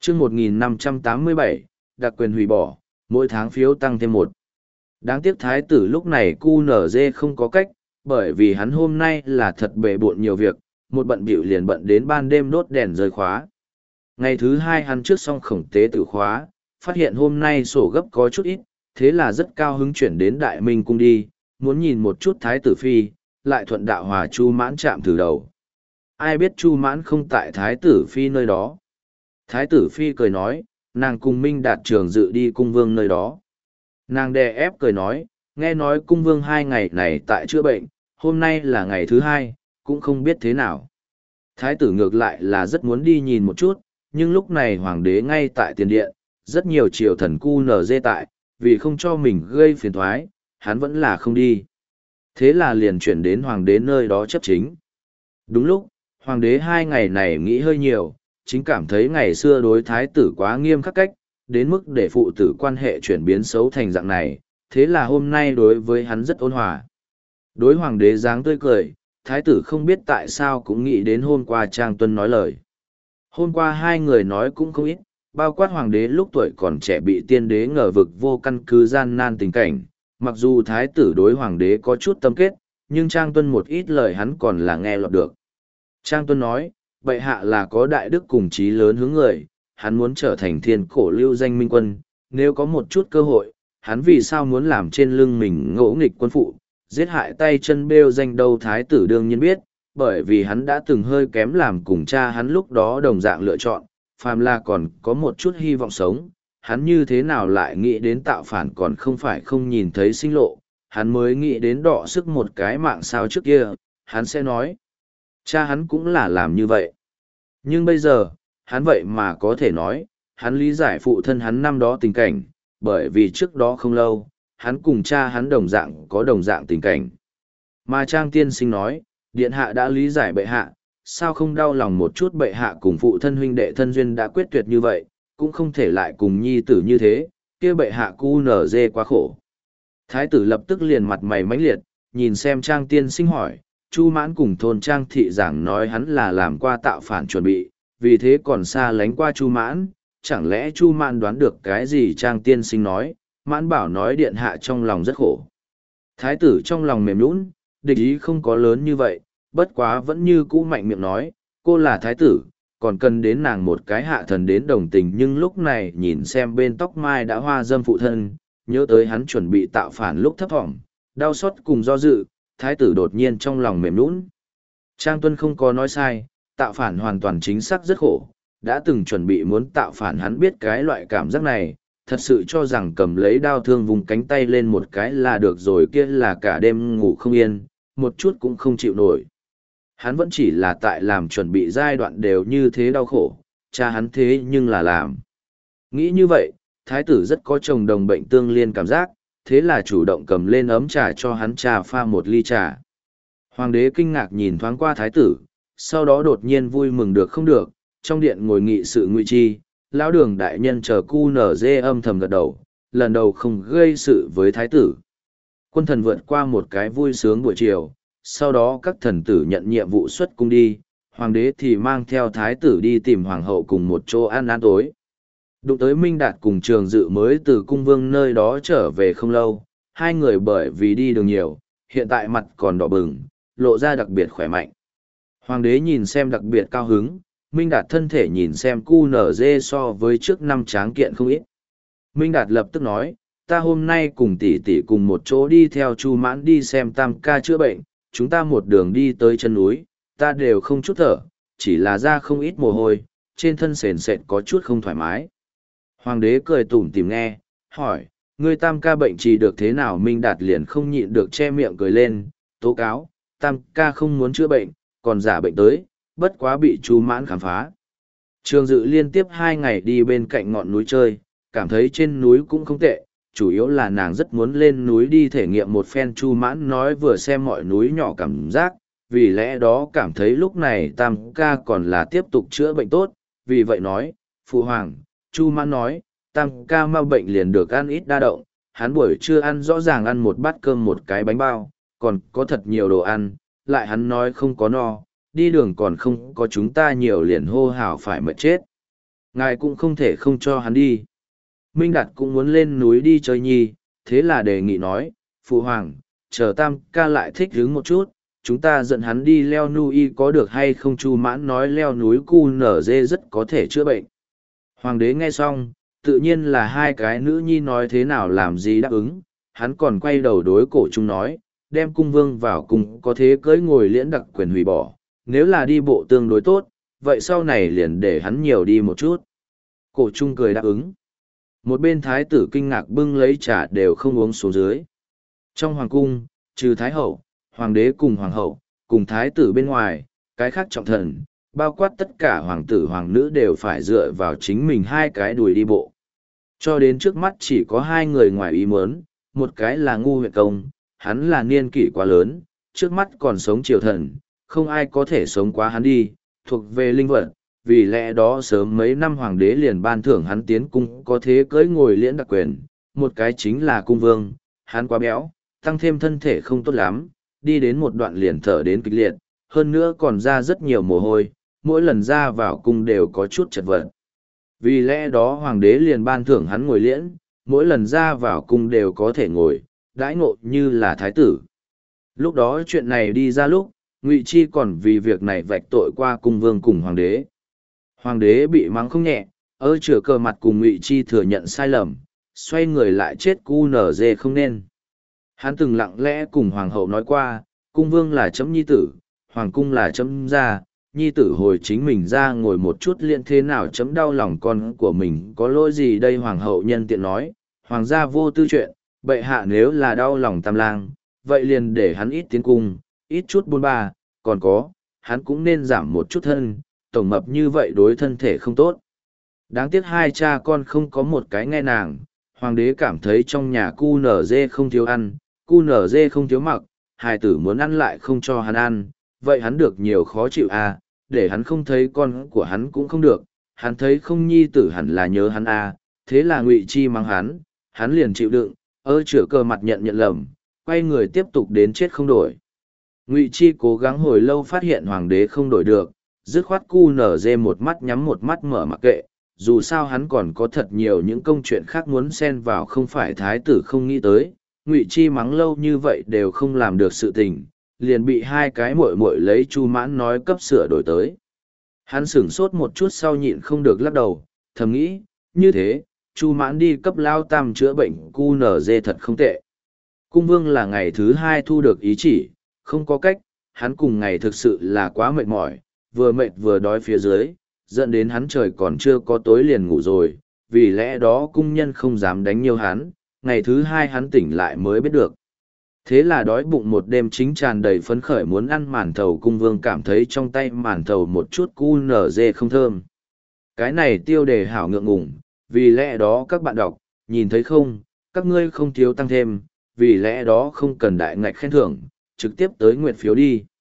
chương 1587, đặc quyền hủy bỏ, mỗi tháng phiếu tăng thêm một. Đáng tiếc thái tử lúc này QNZ không có cách, bởi vì hắn hôm nay là thật bề bộn nhiều việc, một bận bịu liền bận đến ban đêm đốt đèn rơi khóa. Ngày thứ hai hắn trước xong khổng tế tự khóa, phát hiện hôm nay sổ gấp có chút ít, thế là rất cao hứng chuyển đến Đại Minh cung đi, muốn nhìn một chút thái tử phi, lại thuận đạo hòa Chu Mãn chạm thử đầu. Ai biết Chu Mãn không tại thái tử phi nơi đó. Thái tử phi cười nói, nàng cùng Minh Đạt Trường dự đi cung vương nơi đó. Nàng đè ép cười nói, nghe nói cung vương 2 ngày này tại chữa bệnh, hôm nay là ngày thứ 2, cũng không biết thế nào. Thái tử ngược lại là rất muốn đi nhìn một chút, nhưng lúc này hoàng đế ngay tại tiền điện, rất nhiều triều thần QNZ tại, vì không cho mình gây phiền thoái, hắn vẫn là không đi. Thế là liền chuyển đến hoàng đế nơi đó chấp chính. Đúng lúc, hoàng đế 2 ngày này nghĩ hơi nhiều, chính cảm thấy ngày xưa đối thái tử quá nghiêm khắc cách, đến mức để phụ tử quan hệ chuyển biến xấu thành dạng này, thế là hôm nay đối với hắn rất ôn hòa. Đối hoàng đế dáng tươi cười, thái tử không biết tại sao cũng nghĩ đến hôm qua Trang Tuân nói lời. Hôm qua 2 người nói cũng không ít, bao quát hoàng đế lúc tuổi còn trẻ bị tiên đế ngờ vực vô căn cứ gian nan tình cảnh, mặc dù thái tử đối hoàng đế có chút tâm kết, nhưng Trang Tuân một ít lời hắn còn là nghe lọt được. Trang Tuân nói, bệ hạ là có đại đức cùng chí lớn hướng người, hắn muốn trở thành thiên cổ lưu danh minh quân, nếu có một chút cơ hội, hắn vì sao muốn làm trên lưng mình ngỗ nghịch quân phụ, giết hại tay chân bêu danh đâu. Thái tử đương nhiên biết, bởi vì hắn đã từng hơi kém làm cùng cha hắn lúc đó đồng dạng lựa chọn, phàm là còn có một chút hy vọng sống, hắn như thế nào lại nghĩ đến tạo phản còn không phải không nhìn thấy sinh lộ, hắn mới nghĩ đến đọ sức một cái mạng sao trước kia, hắn sẽ nói. Cha hắn cũng là làm như vậy. Nhưng bây giờ, hắn vậy mà có thể nói, hắn lý giải phụ thân hắn năm đó tình cảnh, bởi vì trước đó không lâu, hắn cùng cha hắn đồng dạng có đồng dạng tình cảnh. Mà Trang tiên sinh nói, điện hạ đã lý giải bệ hạ, sao không đau lòng một chút bệ hạ cùng phụ thân huynh đệ thân duyên đã quyết tuyệt như vậy, cũng không thể lại cùng nhi tử như thế, kia bệ hạ QNZ quá khổ. Thái tử lập tức liền mặt mày mãnh liệt, nhìn xem Trang tiên sinh hỏi, Chu Mãn cùng thôn Trang thị giảng nói hắn là làm qua tạo phản chuẩn bị, vì thế còn xa lánh qua Chu Mãn, chẳng lẽ Chu Mãn đoán được cái gì? Trang tiên sinh nói, Mãn bảo nói điện hạ trong lòng rất khổ. Thái tử trong lòng mềm nhũn, địch ý không có lớn như vậy, bất quá vẫn như cũ mạnh miệng nói, cô là thái tử, còn cần đến nàng một cái hạ thần đến đồng tình. Nhưng lúc này nhìn xem bên tóc mai đã hoa dâm phụ thân, nhớ tới hắn chuẩn bị tạo phản lúc thấp thỏm, đau xót cùng do dự, thái tử đột nhiên trong lòng mềm nhũn. Trang Tuân không có nói sai, tạo phản hoàn toàn chính xác rất khổ, đã từng chuẩn bị muốn tạo phản hắn biết cái loại cảm giác này, thật sự cho rằng cầm lấy đao thương vùng cánh tay lên một cái là được rồi, kia là cả đêm ngủ không yên, một chút cũng không chịu nổi. Hắn vẫn chỉ là tại làm chuẩn bị giai đoạn đều như thế đau khổ, cha hắn thế nhưng là làm. Nghĩ như vậy, thái tử rất có chồng đồng bệnh tương liên cảm giác, thế là chủ động cầm lên ấm trà cho hắn trà pha một ly trà. Hoàng đế kinh ngạc nhìn thoáng qua thái tử, sau đó đột nhiên vui mừng được không được, trong điện ngồi nghị sự Ngụy Chi, lão đường đại nhân chờ QNZ âm thầm gật đầu, lần đầu không gây sự với thái tử. Quân thần vượt qua một cái vui sướng buổi chiều, sau đó các thần tử nhận nhiệm vụ xuất cung đi, hoàng đế thì mang theo thái tử đi tìm hoàng hậu cùng một chỗ ăn ăn tối. Đụng tới Minh Đạt cùng Trường Dự mới từ cung vương nơi đó trở về không lâu, 2 người bởi vì đi đường nhiều, hiện tại mặt còn đỏ bừng, lộ ra đặc biệt khỏe mạnh. Hoàng đế nhìn xem đặc biệt cao hứng, Minh Đạt thân thể nhìn xem QNZ so với trước năm tráng kiện không ít. Minh Đạt lập tức nói, ta hôm nay cùng tỷ tỷ cùng một chỗ đi theo Chu Mãn đi xem Tam ca chữa bệnh, chúng ta một đường đi tới chân núi, ta đều không chút thở, chỉ là ra không ít mồ hôi, trên thân sền sệt có chút không thoải mái. Hoàng đế cười tủm tỉm nghe, hỏi, ngươi Tam ca bệnh trì được thế nào? Minh Đạt liền không nhịn được che miệng cười lên, tố cáo, Tam ca không muốn chữa bệnh, còn giả bệnh tới, bất quá bị Chu Mãn khám phá. Trường Dự liên tiếp 2 ngày đi bên cạnh ngọn núi chơi, cảm thấy trên núi cũng không tệ, chủ yếu là nàng rất muốn lên núi đi thể nghiệm một phen. Chu Mãn nói vừa xem mọi núi nhỏ cảm giác, vì lẽ đó cảm thấy lúc này Tam ca còn là tiếp tục chữa bệnh tốt, vì vậy nói, Phụ Hoàng, Chu Mãn nói, Tam ca mau bệnh liền được ăn ít đa động, hắn buổi trưa ăn rõ ràng ăn một bát cơm một cái bánh bao, còn có thật nhiều đồ ăn, lại hắn nói không có no, đi đường còn không có chúng ta nhiều liền hô hào phải mệt chết. Ngài cũng không thể không cho hắn đi. Minh Đạt cũng muốn lên núi đi chơi nhi, thế là đề nghị nói, Phụ Hoàng, chờ Tam ca lại thích hứng một chút, chúng ta dẫn hắn đi leo núi có được hay không? Chu Mãn nói leo núi cu nở dê rất có thể chữa bệnh. Hoàng đế nghe xong, tự nhiên là hai cái nữ nhi nói thế nào làm gì đáp ứng, hắn còn quay đầu đối cổ trung nói, đem cung vương vào cung có thế cưỡi ngồi liễn đặc quyền hủy bỏ, nếu là đi bộ tương đối tốt, vậy sau này liền để hắn nhiều đi một chút. Cổ trung cười đáp ứng. Một bên thái tử kinh ngạc bưng lấy trà đều không uống xuống dưới. Trong hoàng cung, trừ thái hậu, hoàng đế cùng hoàng hậu, cùng thái tử bên ngoài, cái khác trọng thần, bao quát tất cả hoàng tử hoàng nữ đều phải dựa vào chính mình hai cái đùi đi bộ. Cho đến trước mắt chỉ có hai người ngoài ý muốn, một cái là Ngu Huyện Công, hắn là niên kỷ quá lớn, trước mắt còn sống triều thần, không ai có thể sống quá hắn đi, thuộc về linh vật, vì lẽ đó sớm mấy năm hoàng đế liền ban thưởng hắn tiến cung có thế cưỡi ngồi liễn đặc quyền, một cái chính là cung vương, hắn quá béo, tăng thêm thân thể không tốt lắm, đi đến một đoạn liền thở đến kịch liệt, hơn nữa còn ra rất nhiều mồ hôi, mỗi lần ra vào cung đều có chút chật vật. Vì lẽ đó hoàng đế liền ban thưởng hắn ngồi liễn, mỗi lần ra vào cung đều có thể ngồi, đãi ngộ như là thái tử. Lúc đó chuyện này đi ra lúc, Ngụy Chi còn vì việc này vạch tội qua cung vương cùng hoàng đế. Hoàng đế bị mắng không nhẹ, chửa cờ mặt cùng Ngụy Chi thừa nhận sai lầm, xoay người lại chết cu nở dê không nên. Hắn từng lặng lẽ cùng hoàng hậu nói qua, cung vương là chấm nhi tử, hoàng cung là chấm gia, nhi tử hồi chính mình ra ngồi một chút liên thế nào chấm đau lòng con của mình có lỗi gì đây. Hoàng hậu nhân tiện nói, hoàng gia vô tư chuyện, bệ hạ nếu là đau lòng tam lang, vậy liền để hắn ít tiến cung, ít chút buôn ba, còn có, hắn cũng nên giảm một chút thân, tổng mập như vậy đối thân thể không tốt. Đáng tiếc hai cha con không có một cái nghe nàng, hoàng đế cảm thấy trong nhà cu nở dê không thiếu ăn, cu nở dê không thiếu mặc, hài tử muốn ăn lại không cho hắn ăn, vậy hắn được nhiều khó chịu à, để hắn không thấy con của hắn cũng không được, hắn thấy không nhi tử hẳn là nhớ hắn à, thế là Ngụy Chi mắng hắn liền chịu đựng, chửa cờ mặt nhận lầm, quay người tiếp tục đến chết không đổi. Ngụy Chi cố gắng hồi lâu phát hiện hoàng đế không đổi được, dứt khoát cu nở dê một mắt nhắm một mắt mở mặc kệ, dù sao hắn còn có thật nhiều những công chuyện khác muốn xen vào, không phải thái tử không nghĩ tới. Ngụy Chi mắng lâu như vậy đều không làm được sự tình, liền bị hai cái muội muội lấy Chu Mãn nói cấp sửa đổi tới. Hắn sửng sốt một chút sau nhịn không được lắc đầu, thầm nghĩ, như thế, Chu Mãn đi cấp lao tam chữa bệnh cu nở dê thật không tệ. Cung vương là ngày thứ hai thu được ý chỉ, không có cách, hắn cùng ngày thực sự là quá mệt mỏi, vừa mệt vừa đói phía dưới, dẫn đến hắn trời còn chưa có tối liền ngủ rồi, vì lẽ đó cung nhân không dám đánh nhiều hắn, ngày thứ hai hắn tỉnh lại mới biết được. Thế là đói bụng một đêm chính tràn đầy phấn khởi muốn ăn màn thầu, cung vương cảm thấy trong tay màn thầu một chút cu nở dê không thơm. Cái này tiêu đề hảo ngượng ngùng, vì lẽ đó các bạn đọc, nhìn thấy không, các ngươi không thiếu tăng thêm, vì lẽ đó không cần đại ngạch khen thưởng, trực tiếp tới nguyện phiếu đi.